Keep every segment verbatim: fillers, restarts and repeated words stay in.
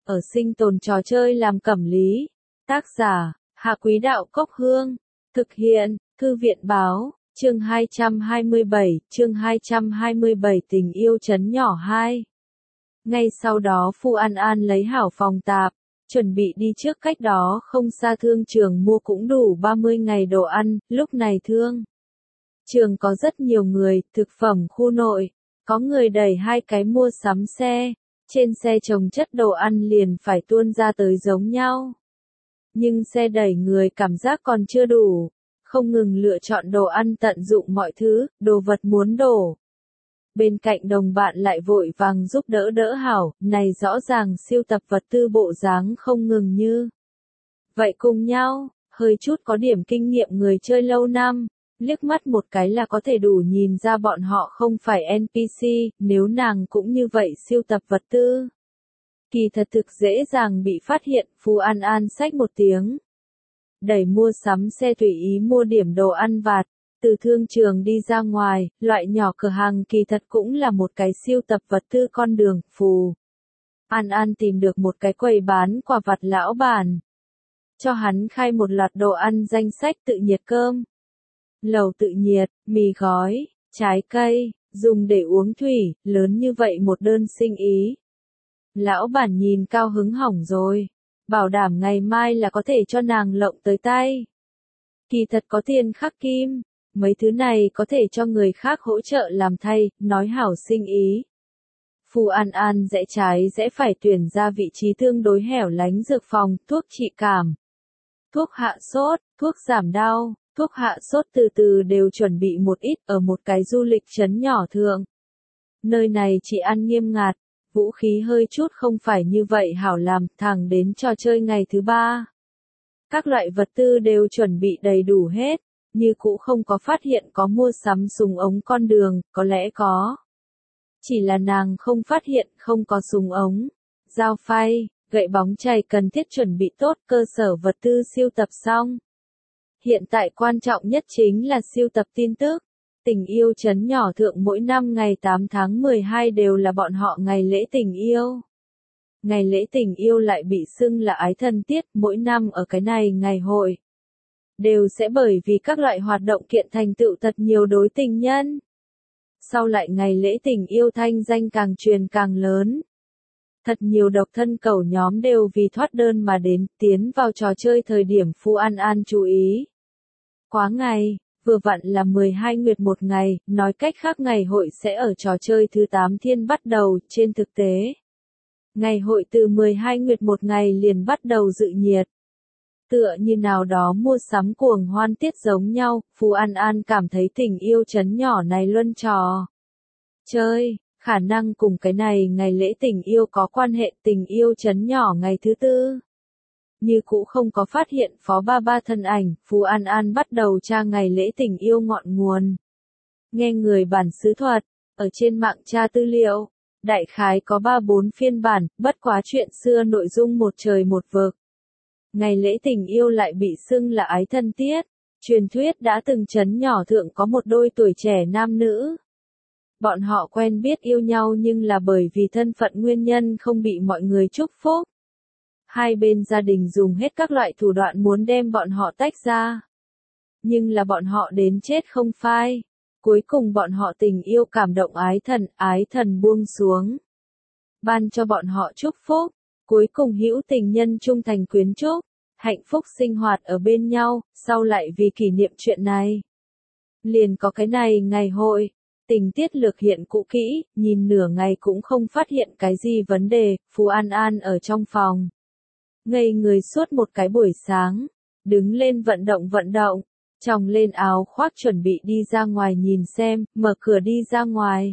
ở sinh tồn trò chơi làm cẩm lý. Tác giả, Hạ Quý Đạo Cốc Hương. Thực hiện, Thư viện Báo, chương hai trăm hai mươi bảy, chương hai trăm hai mươi bảy tình yêu trấn nhỏ hai. Ngay sau đó Phu An An lấy hảo phòng tạp, chuẩn bị đi trước cách đó không xa thương trường mua cũng đủ ba mươi ngày đồ ăn, lúc này thương trường có rất nhiều người, thực phẩm khu nội, có người đẩy hai cái mua sắm xe, trên xe chồng chất đồ ăn liền phải tuôn ra tới giống nhau. Nhưng xe đẩy người cảm giác còn chưa đủ, không ngừng lựa chọn đồ ăn tận dụng mọi thứ, đồ vật muốn đổ. Bên cạnh đồng bạn lại vội vàng giúp đỡ đỡ hảo, này rõ ràng siêu tập vật tư bộ dáng không ngừng như. Vậy cùng nhau, hơi chút có điểm kinh nghiệm người chơi lâu năm, liếc mắt một cái là có thể đủ nhìn ra bọn họ không phải en pê xê, nếu nàng cũng như vậy siêu tập vật tư. Kỳ thật thực dễ dàng bị phát hiện, Phu An An xách một tiếng. Đẩy mua sắm xe tùy ý mua điểm đồ ăn vặt, từ thương trường đi ra ngoài, loại nhỏ cửa hàng kỳ thật cũng là một cái siêu tập vật tư con đường, Phù. An An tìm được một cái quầy bán quà vặt lão bản. Cho hắn khai một loạt đồ ăn danh sách tự nhiệt cơm, lẩu tự nhiệt, mì gói, trái cây, dùng để uống thủy, lớn như vậy một đơn sinh ý. Lão bản nhìn cao hứng hỏng rồi, bảo đảm ngày mai là có thể cho nàng lộng tới tay. Kỳ thật có tiền khắc kim, mấy thứ này có thể cho người khác hỗ trợ làm thay, nói hảo sinh ý. Phu An An rẽ trái rẽ phải tuyển ra vị trí tương đối hẻo lánh dược phòng, thuốc trị cảm, thuốc hạ sốt, thuốc giảm đau, thuốc hạ sốt từ từ đều chuẩn bị một ít ở một cái du lịch trấn nhỏ thượng. Nơi này chỉ ăn nghiêm ngặt, vũ khí hơi chút không phải như vậy hảo làm, thẳng đến trò chơi ngày thứ ba. Các loại vật tư đều chuẩn bị đầy đủ hết, như cũ không có phát hiện có mua sắm súng ống con đường, có lẽ có. Chỉ là nàng không phát hiện không có súng ống, dao phay, gậy bóng chày cần thiết chuẩn bị tốt, cơ sở vật tư siêu tập xong. Hiện tại quan trọng nhất chính là siêu tập tin tức. Tình yêu trấn nhỏ thượng mỗi năm ngày tám tháng mười hai đều là bọn họ ngày lễ tình yêu. Ngày lễ tình yêu lại bị xưng là ái thân tiết, mỗi năm ở cái này ngày hội. Đều sẽ bởi vì các loại hoạt động kiện thành tựu thật nhiều đối tình nhân. Sau lại ngày lễ tình yêu thanh danh càng truyền càng lớn. Thật nhiều độc thân cầu nhóm đều vì thoát đơn mà đến, tiến vào trò chơi thời điểm Phu An An chú ý. Quá ngày, vừa vặn là mười hai nguyệt một ngày, nói cách khác ngày hội sẽ ở trò chơi thứ tám thiên bắt đầu, trên thực tế. Ngày hội từ mười hai nguyệt một ngày liền bắt đầu dự nhiệt. Tựa như nào đó mua sắm cuồng hoan tiết giống nhau, Phu An An cảm thấy tình yêu trấn nhỏ này luân trò chơi, khả năng cùng cái này ngày lễ tình yêu có quan hệ. Tình yêu trấn nhỏ ngày thứ tư. Như cũ không có phát hiện Phó Ba Ba thân ảnh, Phu An An bắt đầu tra ngày lễ tình yêu ngọn nguồn. Nghe người bản xứ thuật, ở trên mạng tra tư liệu, đại khái có ba bốn phiên bản, bất quá chuyện xưa nội dung một trời một vực. Ngày lễ tình yêu lại bị xưng là ái thân tiết, truyền thuyết đã từng trấn nhỏ thượng có một đôi tuổi trẻ nam nữ. Bọn họ quen biết yêu nhau nhưng là bởi vì thân phận nguyên nhân không bị mọi người chúc phúc. Hai bên gia đình dùng hết các loại thủ đoạn muốn đem bọn họ tách ra. Nhưng là bọn họ đến chết không phai. Cuối cùng bọn họ tình yêu cảm động ái thần, ái thần buông xuống. Ban cho bọn họ chúc phúc. Cuối cùng hữu tình nhân trung thành quyến trúc. Hạnh phúc sinh hoạt ở bên nhau, sau lại vì kỷ niệm chuyện này. Liền có cái này ngày hội. Tình tiết lược hiện cũ kỹ, nhìn nửa ngày cũng không phát hiện cái gì vấn đề. Phu An An ở trong phòng. Ngây người suốt một cái buổi sáng, đứng lên vận động vận động, chồng lên áo khoác chuẩn bị đi ra ngoài nhìn xem, mở cửa đi ra ngoài.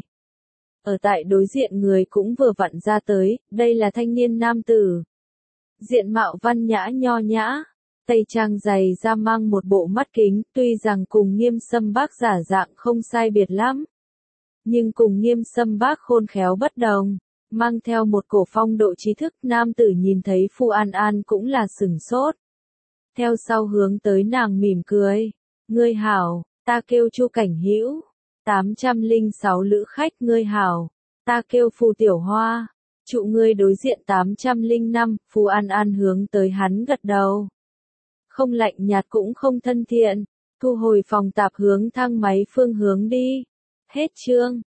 Ở tại đối diện người cũng vừa vặn ra tới, đây là thanh niên nam tử. Diện mạo văn nhã nho nhã, tây trang dày da mang một bộ mắt kính, tuy rằng cùng Nghiêm Sâm Bác giả dạng không sai biệt lắm. Nhưng cùng Nghiêm Sâm Bác khôn khéo bất đồng. Mang theo một cổ phong độ trí thức, nam tử nhìn thấy Phu An An cũng là sửng sốt. Theo sau hướng tới nàng mỉm cười. Ngươi hảo, ta kêu Chu Cảnh Hữu. tám trăm lẻ sáu lữ khách. Ngươi hảo, ta kêu Phù Tiểu Hoa. Trụ ngươi đối diện tám trăm lẻ năm, Phù An An hướng tới hắn gật đầu. Không lạnh nhạt cũng không thân thiện. Thu hồi phòng tạp hướng thang máy phương hướng đi. Hết chương.